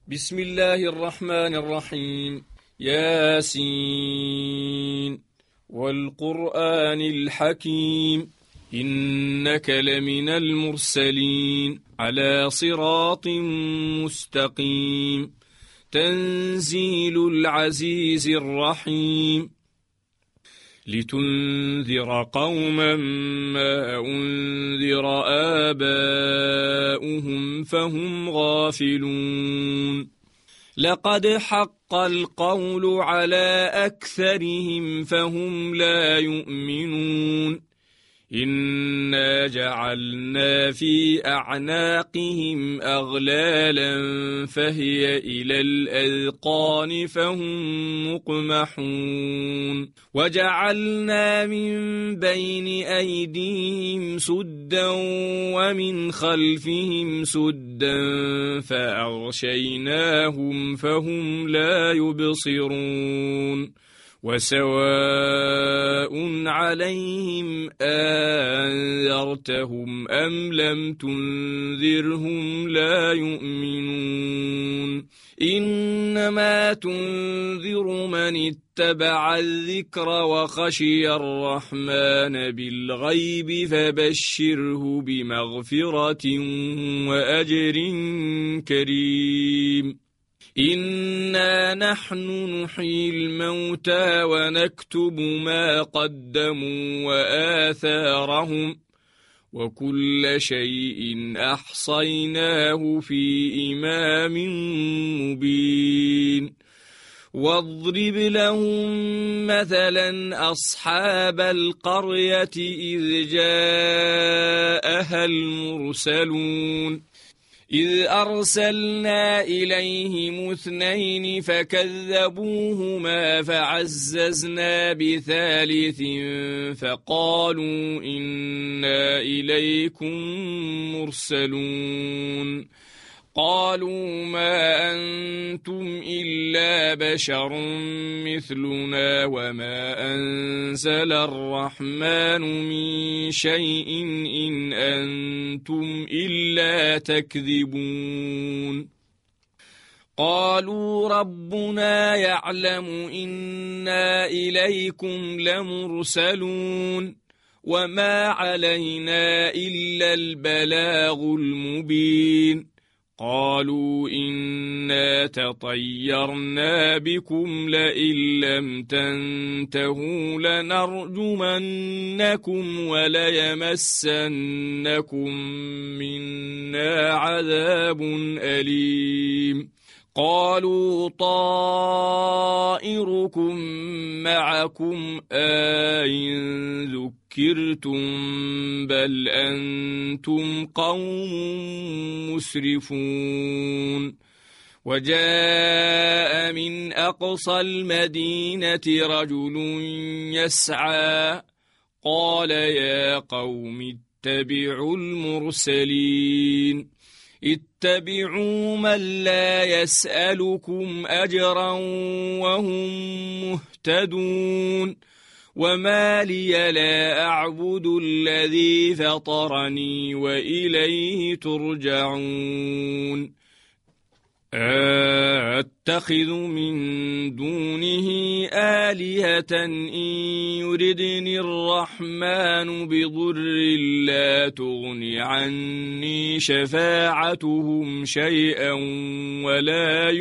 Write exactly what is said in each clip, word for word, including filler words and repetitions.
بسم الله الرحمن الرحيم. ياسين والقرآن الحكيم إنك لمن المرسلين على صراط مستقيم تنزيل العزيز الرحيم لتنذر قوما ما أنذر آباؤهم فهم غافلون لقد حق القول على أكثرهم فهم لا يؤمنون إنا جعلنا في أعناقهم أغلالا فهي إلى الأذقان فهم مقمحون وجعلنا من بين أيديهم سدا ومن خلفهم سدا فأغشيناهم فهم لا يبصرون وسواء عليهم أنذرتهم أم لم تنذرهم لا يؤمنون إنما تنذر من اتبع الذكر وخشي الرحمن بالغيب فبشره بمغفرة وأجر كريم إنا نحن نحيي الموتى ونكتب ما قدموا وآثارهم وكل شيء أحصيناه في إمام مبين واضرب لهم مثلا أصحاب القرية إذ جاءها المرسلون إذ أرسلنا إليهم اثنين فكذبوهما فعززنا بثالث فقالوا إنا إليكم مرسلون قالوا ما أنتم إلا بشر مثلنا وما أنزل الرحمن من شيء إن أنتم إلا تكذبون قالوا ربنا يعلم إنا إليكم لمرسلون وما علينا إلا البلاغ المبين قالوا إنا تطيرنا بكم لئن لم تنتهوا لنرجمنكم وليمسنكم منا عذاب أليم قالوا طائركم معكم أئن ذكرتم بل أنتم قوم مسرفون وجاء من أقصى المدينة رجل يسعى قال يا قوم اتبعوا المرسلين اتبعوا من لا يسألكم أجرا وهم مهتدون وما لي لا أعبد الذي فطرني وإليه ترجعون أتخذ من دونه آلهة إن يردني الرحمن بضر لا تغن عني شفاعتهم شيئا ولا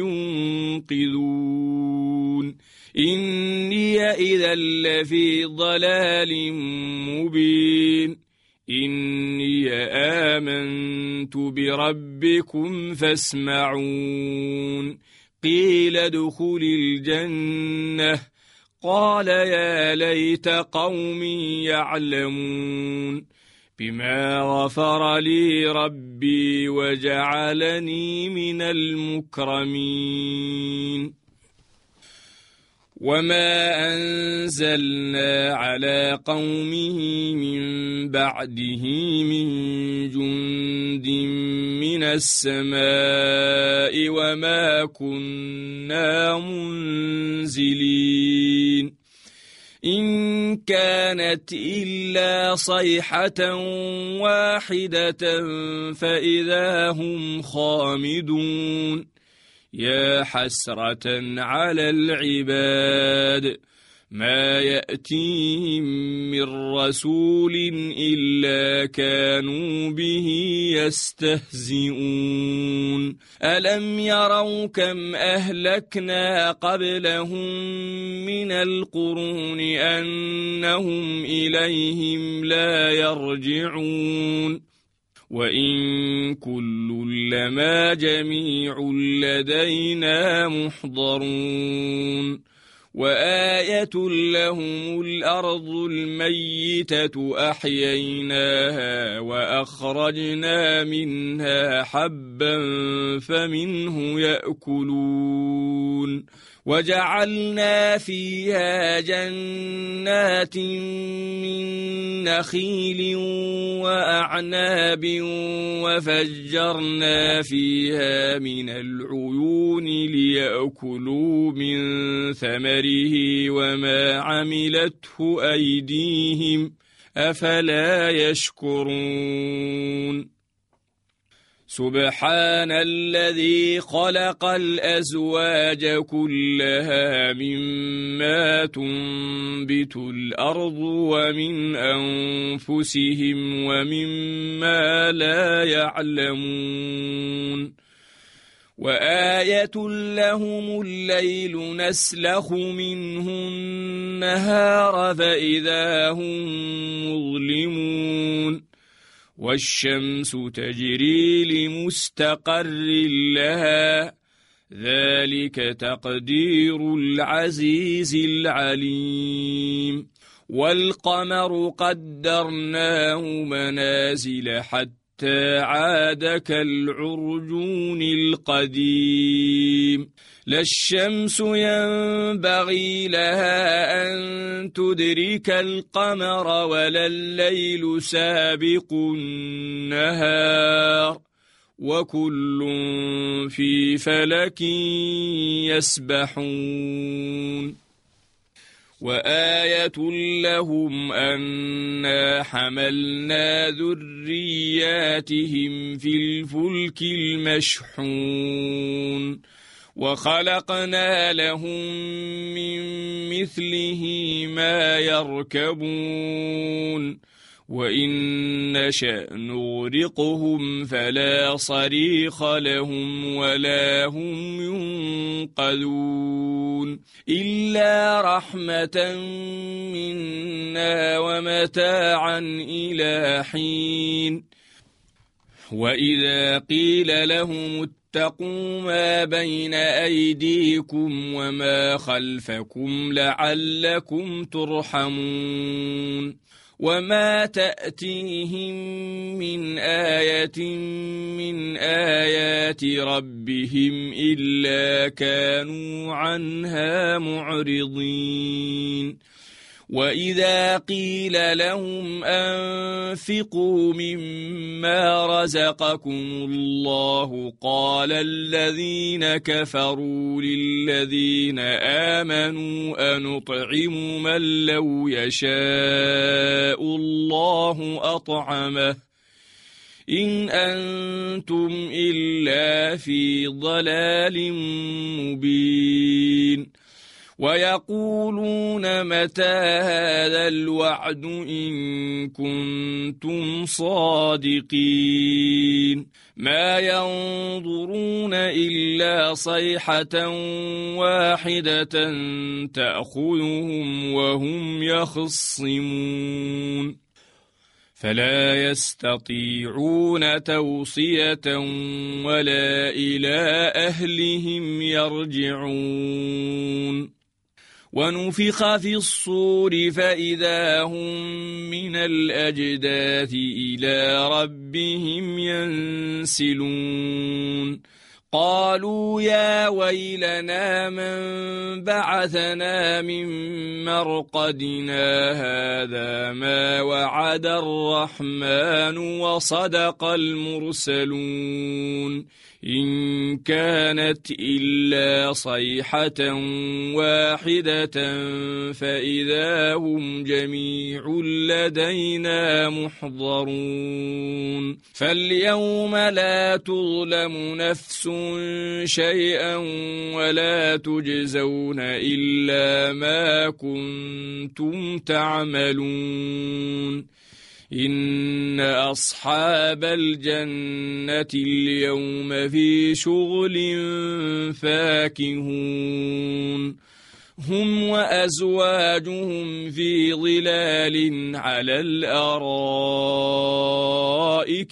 ينقذون إني إذا لفي ضلال مبين إني آمنت بربكم فاسمعون قيل ادخل الجنة قال يا ليت قومي يعلمون بما غفر لي ربي وجعلني من المكرمين وما أنزلنا على قومه من بعده من جند من السماء وما كنا منزلين إن كانت إلا صيحة واحدة فإذا هم خامدون يا حسرة على العباد ما يأتيهم من رسول إلا كانوا به يستهزئون ألم يروا كم أهلكنا قبلهم من القرون أنهم إليهم لا يرجعون وإن كل لما جميع لدينا محضرون وآية لهم الأرض الميتة أحييناها وأخرجنا منها حبا فمنه يأكلون وجعلنا فيها جنات من نخيل وأعناب وفجرنا فيها من العيون ليأكلوا من ثمره وما عملته أيديهم أفلا يشكرون سبحان الذي خلق الأزواج كلها مما تنبت الأرض ومن أنفسهم ومما لا يعلمون وآية لهم الليل نسلخ منه النهار فإذا هم مظلمون والشمس تجري لمستقر لها ذلك تقدير العزيز العليم والقمر قدرناه منازل حتى عاد كالعرجون القديم لا الشمس ينبغي لها أن تدرك القمر ولا الليل سابق النهار وكل في فلك يسبحون وآية لهم أنا حملنا ذرياتهم في الفلك المشحون وخلقنا لهم من مثله ما يركبون وإن نشأ نغرقهم فلا صريخ لهم ولا هم ينقذون إلا رحمة منا ومتاعا إلى حين وإذا قيل لهم اتقوا ما بين أيديكم وما خلفكم لعلكم ترحمون وما تأتيهم من آية من آيات ربهم إلا كانوا عنها معرضين وإذا قيل لهم أنفقوا مما رزقكم الله قال الذين كفروا للذين آمنوا أنطعم من لو يشاء الله أطعمه إن أنتم إلا في ضلال مبين ويقولون متى هذا الوعد إن كنتم صادقين ما ينظرون إلا صيحة واحدة تأخذهم وهم يخصمون فلا يستطيعون توصية ولا إلى أهلهم يرجعون ونفخ في الصور فإذا هم من الأجداث إلى ربهم ينسلون قالوا يا ويلنا من بعثنا من مرقدنا هذا ما وعد الرحمن وصدق المرسلون إن كانت إلا صيحة واحدة فإذا هم جميع لدينا محضرون فاليوم لا تظلم نفس شيئا ولا تجزون إلا ما كنتم تعملون إن أصحاب الجنة اليوم في شغل فاكهون هم وأزواجهم في ظلال على الأرائك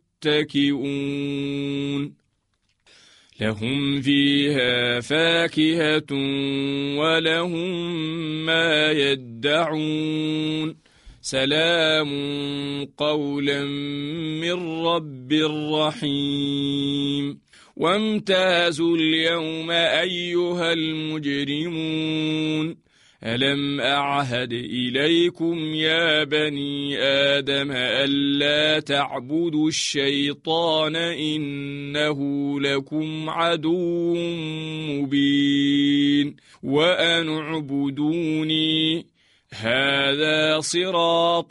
متكئون لهم فيها فاكهة ولهم ما يدعون سلام قولا من رب رحيم وامتازوا اليوم أيها المجرمون ألم أعهد إليكم يا بني آدم ألا تعبدوا الشيطان إنه لكم عدو مبين وأن اعبدوني هذا صراط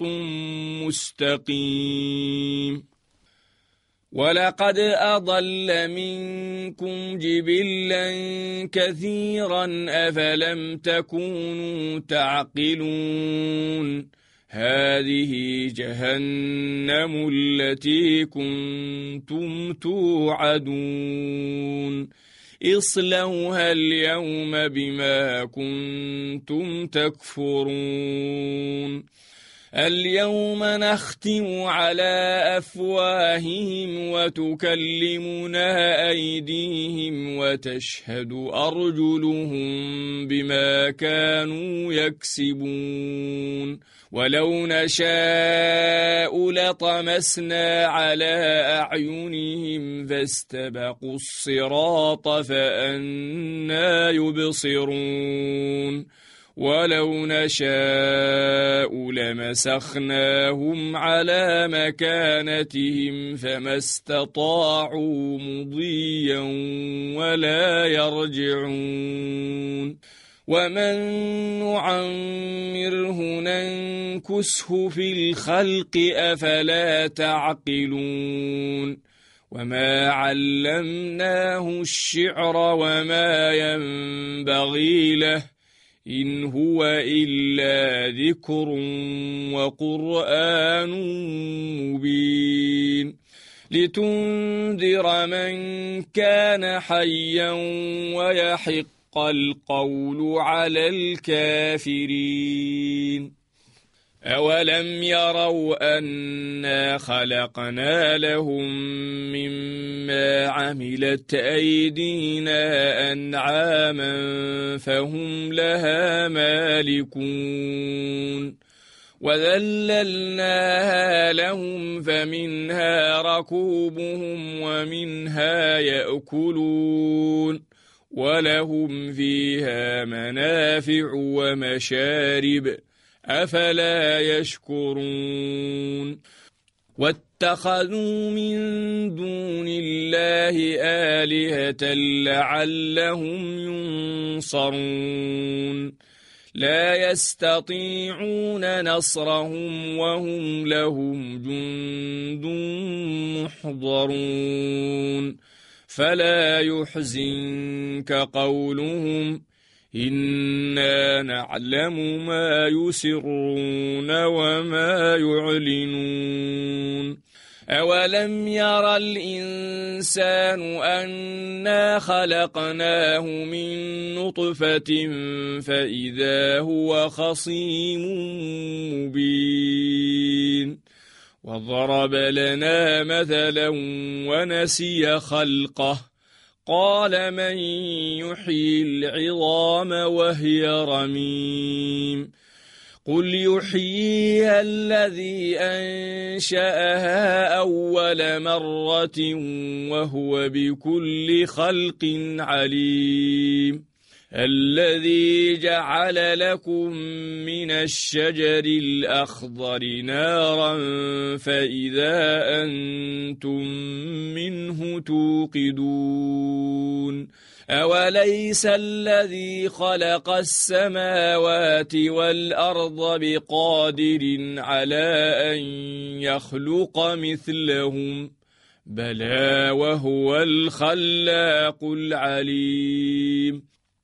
مستقيم ولقد أضل منكم جبلا كثيرا أفلم تكونوا تعقلون هذه جهنم التي كنتم توعدون اصلوها اليوم بما كنتم تكفرون اليوم نختم على أفواههم وتكلمنا أيديهم وتشهد أرجلهم بما كانوا يكسبون ولو نشاء لطمسنا على أعينهم فاستبقوا الصراط فأنى يبصرون ولو نشاء لمسخناهم على مكانتهم فما استطاعوا مضيا ولا يرجعون ومن نعمره ننكسه في الخلق أفلا تعقلون وما علمناه الشعر وما ينبغي له إن هو إلا ذكر وقرآن مبين لتنذر من كان حيا ويحق القول على الكافرين أولم يروا أنا خلقنا لهم مما عملت أيدينا أنعاما فهم لها مالكون وذللناها لهم فمنها ركوبهم ومنها يأكلون ولهم فيها منافع ومشارب أفلا يشكرون واتخذوا من دون الله آلهة لعلهم ينصرون لا يستطيعون نصرهم وهم لهم جند محضرون فلا يحزنك قولهم إنا نعلم ما يسرون وما يعلنون أولم يرى الإنسان أنا خلقناه من نطفة فإذا هو خصيم مبين وضرب لنا مثلا ونسي خلقه قال من يحيي العظام وهي رميم قل يحييها الذي أنشأها أول مرة وهو بكل خلق عليم الذي جعل لكم من الشجر الأخضر نارا فإذا أنتم منه توقدون أوليس الذي خلق السماوات والأرض بقادر على أن يخلق مثلهم بلى وهو الخلاق العليم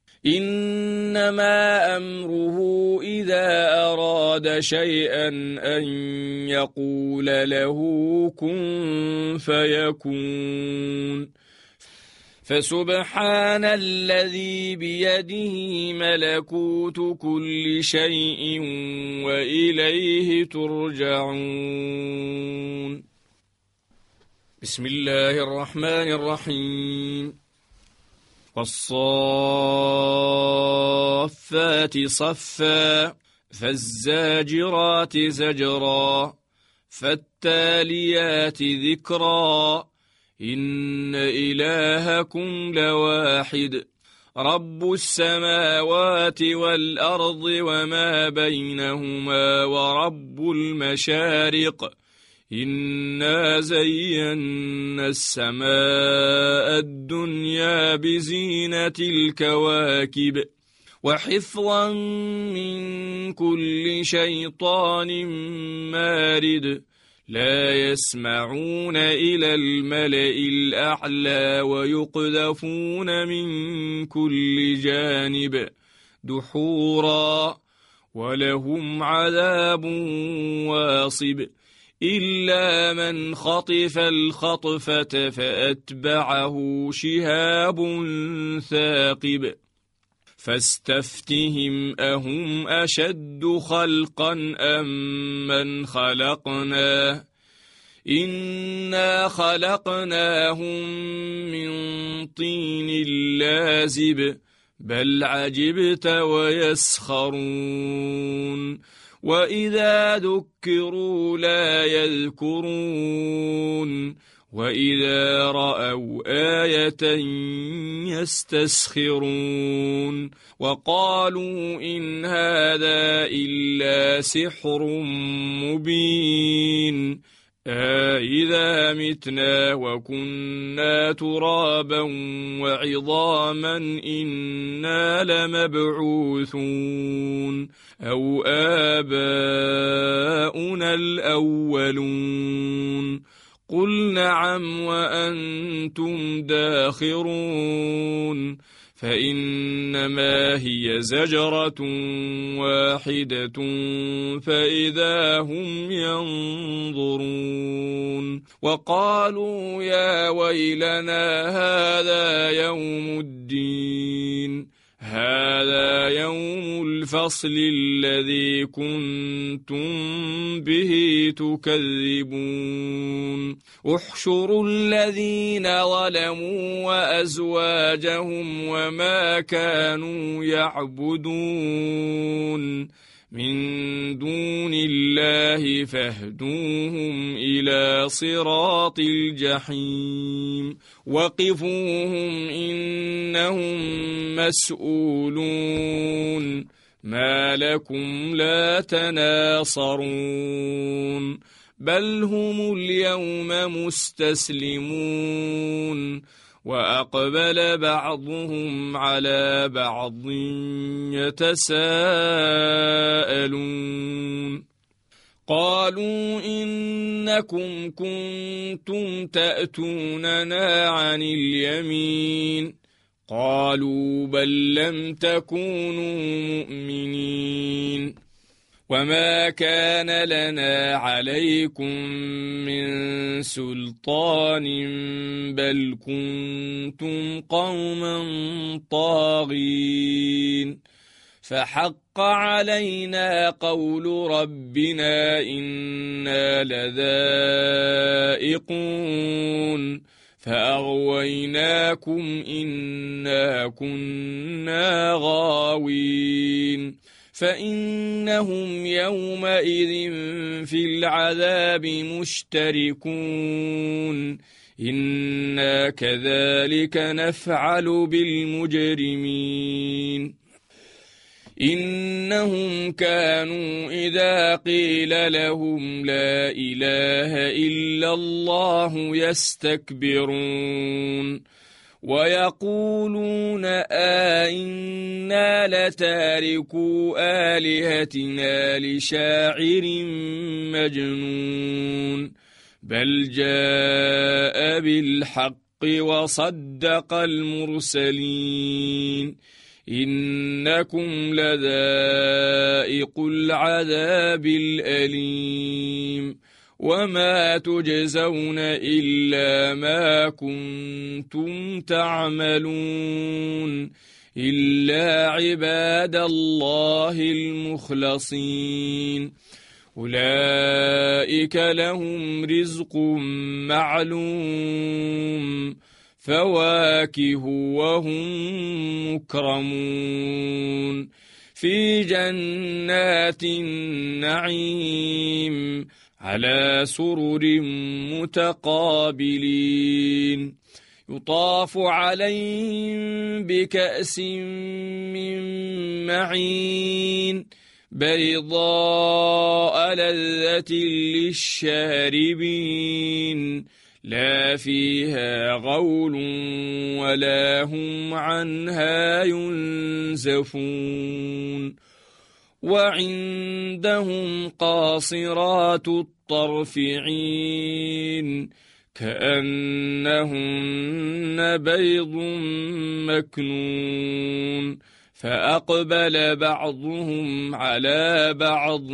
إنما أمره إذا أراد شيئا أن يقول له كن فيكون فسبحان الذي بيده ملكوت كل شيء وإليه ترجعون بسم الله الرحمن الرحيم والصافات صفا فالزاجرات زجرا فالتاليات ذكرا إن إلهكم لواحد رب السماوات والأرض وما بينهما ورب المشارق إنا زينا السماء الدنيا بزينة الكواكب وحفظا من كل شيطان مارد لا يسمعون إلى الملأ الأعلى ويقذفون من كل جانب دحورا ولهم عذاب واصب إلا من خطف الخطفة فأتبعه شهاب ثاقب فاستفتهم أهم أشد خلقا أم من خلقنا إنا خلقناهم من طين لازب بل عجبت ويسخرون وإذا ذكروا لا يذكرون وإذا رأوا آية يستسخرون وقالوا إن هذا إلا سحر مبين أإذا متنا وكنا ترابا وعظاما إنا لمبعوثون أو آباؤنا الأولون قل نعم وأنتم داخرون فإنما هي زجرة واحدة فإذا هم ينظرون وقالوا يا ويلنا هذا يوم الدين هذا يوم الفصل الذي كنتم به تكذبون احشروا الذين ظلموا وأزواجهم وما كانوا يعبدون من دون الله فاهدوهم إلى صراط الجحيم وقفوهم إنهم مسؤولون ما لكم لا تناصرون بل هم اليوم مستسلمون وأقبل بعضهم على بعض يتساءلون قالوا إنكم كنتم تأتوننا عن اليمين قالوا بل لم تكونوا مؤمنين وما كان لنا عليكم من سلطان بل كنتم قوما طاغين فحق علينا قول ربنا إنا لذائقون فأغويناكم إنا كنا غاوين فإنهم يومئذ في العذاب مشتركون إنا كذلك نفعل بالمجرمين إنهم كانوا إذا قيل لهم لا إله إلا الله يستكبرون ويقولون أئنا لتاركو آلهتنا لشاعر مجنون بل جاء بالحق وصدق المرسلين إنكم لذائق العذاب الأليم وما تجزون إلا ما كنتم تعملون إلا عباد الله المخلصين أولئك لهم رزق معلوم فواكه وهم مكرمون في جنات النعيم على سرر متقابلين يطاف عليهم بكأس من معين بيضاء لذة للشاربين لا فيها غول ولا هم عنها ينزفون وعندهم قاصرات الطرف عين كأنهن بيض مكنون فأقبل بعضهم على بعض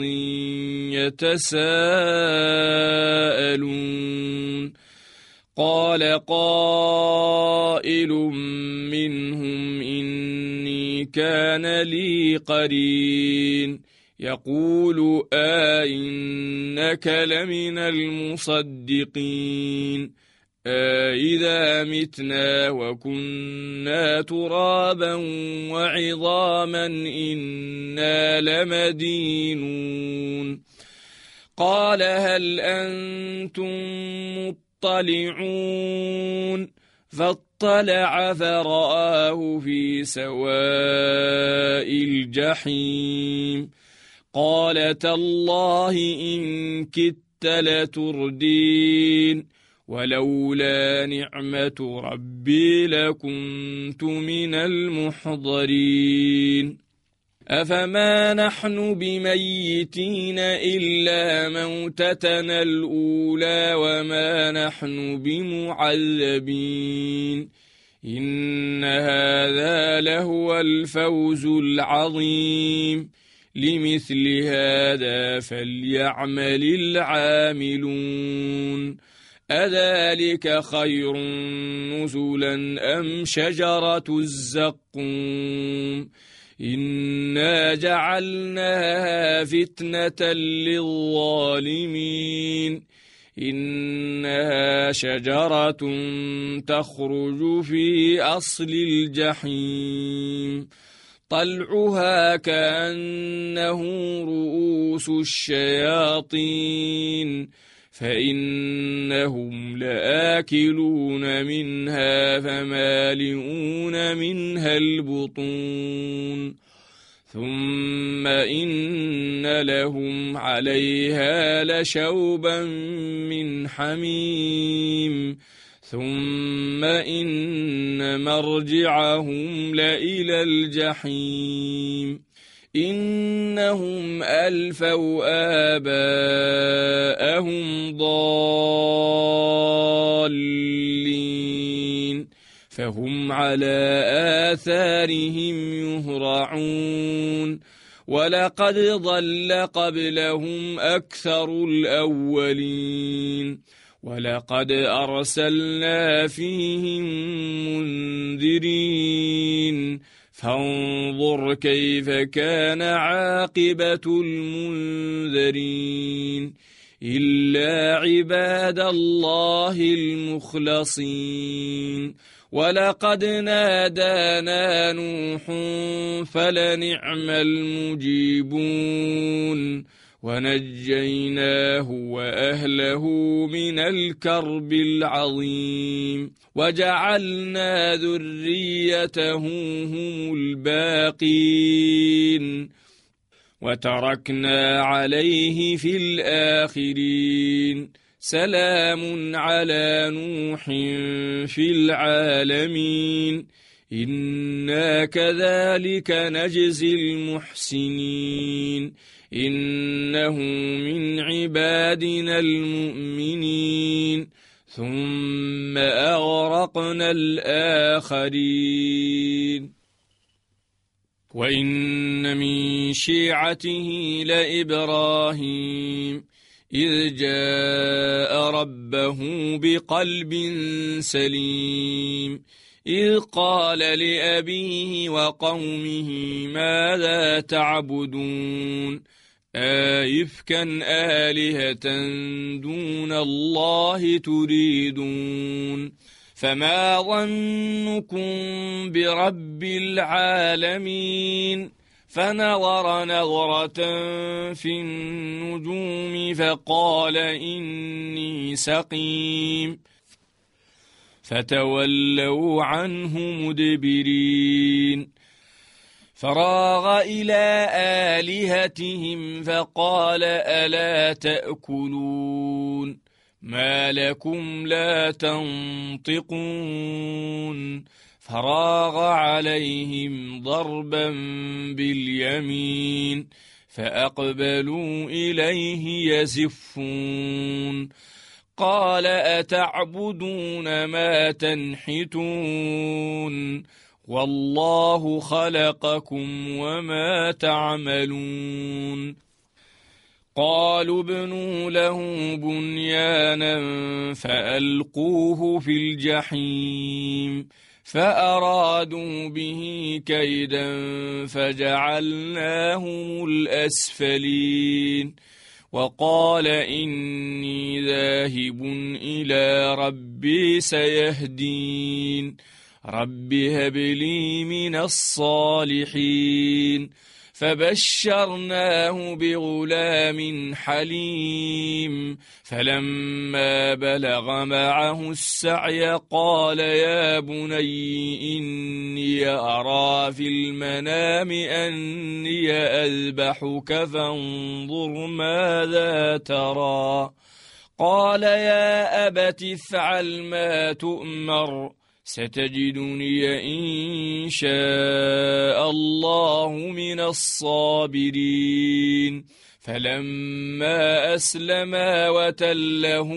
يتساءلون قال قائل منهم إني كان لي قرين يقول أئنك لمن المصدقين أئذا متنا وكنا ترابا وعظاما إنا لمدينون قال هل أنتم مطلعون فاطلع فرآه في سواء الجحيم قال تالله إن كدت لتردين ولولا نعمة ربي لكنت من المحضرين أفما نحن بميتين إلا موتتنا الأولى وما نحن بمعذبين إن هذا لهو الفوز العظيم لمثل هذا فليعمل العاملون أذلك خير نزلا أم شجرة الزقوم إنا جعلناها فتنة للظالمين إنها شجرة تخرج في أصل الجحيم طلعها كأنه رؤوس الشياطين فإنهم لآكلون منها فمالئون منها البطون ثم إن لهم عليها لشوبا من حميم ثم إن مرجعهم لإلى الجحيم إنهم ألفوا آباءهم ضالين فهم على آثارهم يهرعون ولقد ضل قبلهم أكثر الأولين ولقد أرسلنا فيهم منذرين فانظر كيف كان عاقبة المنذرين إلا عباد الله المخلصين ولقد نادانا نوح فلنعم المجيبون ونجيناه وأهله من الكرب العظيم وجعلنا ذريته هم الباقين وتركنا عليه في الآخرين سلام على نوح في العالمين إنا كذلك نجزي المحسنين إنه من عبادنا المؤمنين ثم أغرقنا الآخرين وإن من شيعته لإبراهيم إذ جاء ربه بقلب سليم إذ قال لأبيه وقومه ماذا تعبدون آئفكا آلهة دون الله تريدون فما ظنكم برب العالمين فنظر نظرة في النجوم فقال إني سقيم فتولوا عنه مدبرين فراغ إلى آلهتهم فقال ألا تأكلون ما لكم لا تنطقون فراغ عليهم ضربا باليمين فأقبلوا إليه يزفون قال أتعبدون ما تنحتون والله خلقكم وما تعملون قالوا ابنوا له بنيانا فألقوه في الجحيم فأرادوا به كيدا فجعلناهم الأسفلين وقال إني ذاهب إلى ربي سيهدين رب هب لي من الصالحين فبشرناه بغلام حليم فلما بلغ معه السعي قال يا بني إني أرى في المنام أني أذبحك فانظر ماذا ترى قال يا أبت افعل ما تؤمر ستجدني إن شاء الله من الصابرين فلما أسلما وتله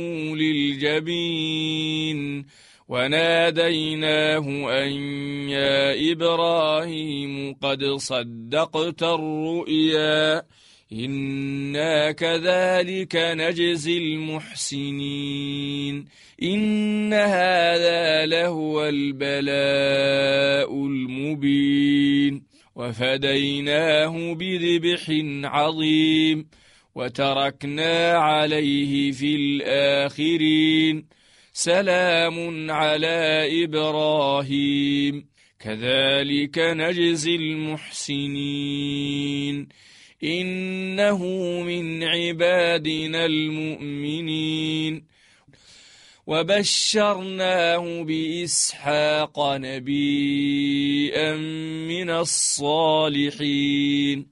للجبين وناديناه أن يا إبراهيم قد صدقت الرؤيا إنا كذلك نجزي المحسنين إن هذا لهو البلاء المبين وفديناه بذبح عظيم وتركنا عليه في الآخرين سلام على إبراهيم كذلك نجزي المحسنين إنه من عبادنا المؤمنين وبشرناه بإسحاق نبيا من الصالحين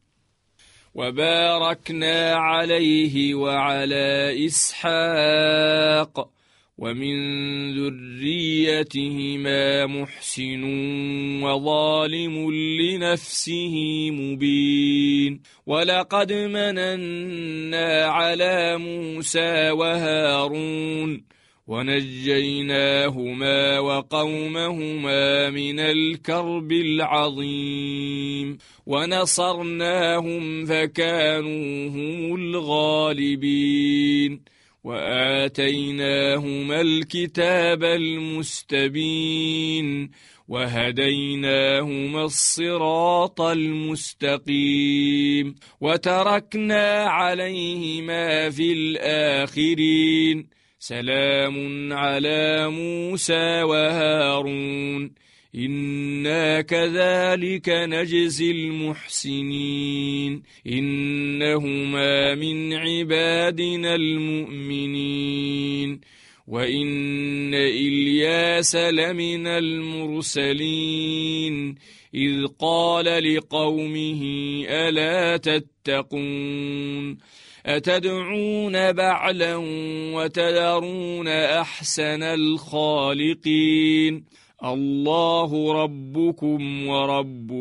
وباركنا عليه وعلى إسحاق ومن ذريتهما محسن وظالم لنفسه مبين ولقد مننا على موسى وهارون ونجيناهما وقومهما من الكرب العظيم ونصرناهم فكانوا هم الغالبين وآتيناهما الكتاب المستبين وهديناهما الصراط المستقيم وتركنا عليهما في الآخرين سلام على موسى وهارون إنا كذلك نجزي المحسنين إنهما من عبادنا المؤمنين وإن إلياس لمن المرسلين إذ قال لقومه ألا تتقون أتدعون بعلا وتذرون أحسن الخالقين الله ربكم ورب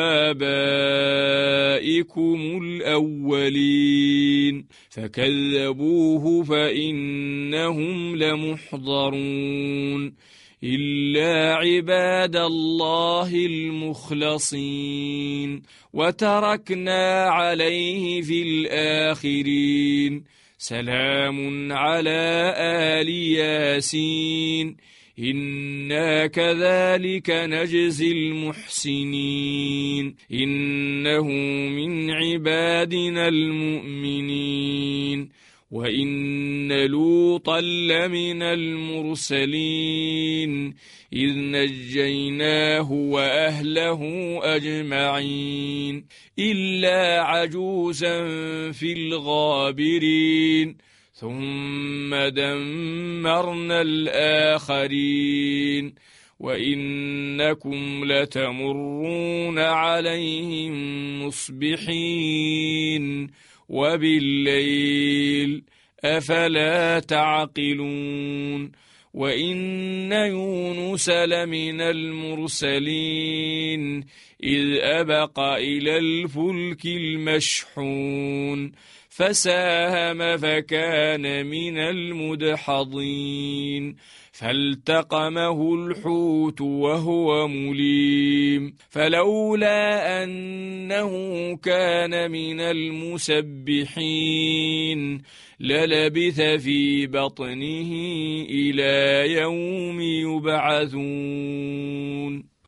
آبائكم الأولين فكذبوه فإنهم لمحضرون إلا عباد الله المخلصين وتركنا عليه في الآخرين سلام على آل ياسين إنا كذلك نجزي المحسنين إنه من عبادنا المؤمنين وإن لوطا لمن المرسلين إذ نجيناه وأهله أجمعين إلا عجوزا في الغابرين ثم دمرنا الآخرين وإنكم لتمرون عليهم مصبحين وبالليل أفلا تعقلون وإن يونس لمن المرسلين إذ أبق إلى الفلك المشحون فساهم فكان من المدحضين فالتقمه الحوت وهو مليم فلولا أنه كان من المسبحين للبث في بطنه إلى يوم يبعثون.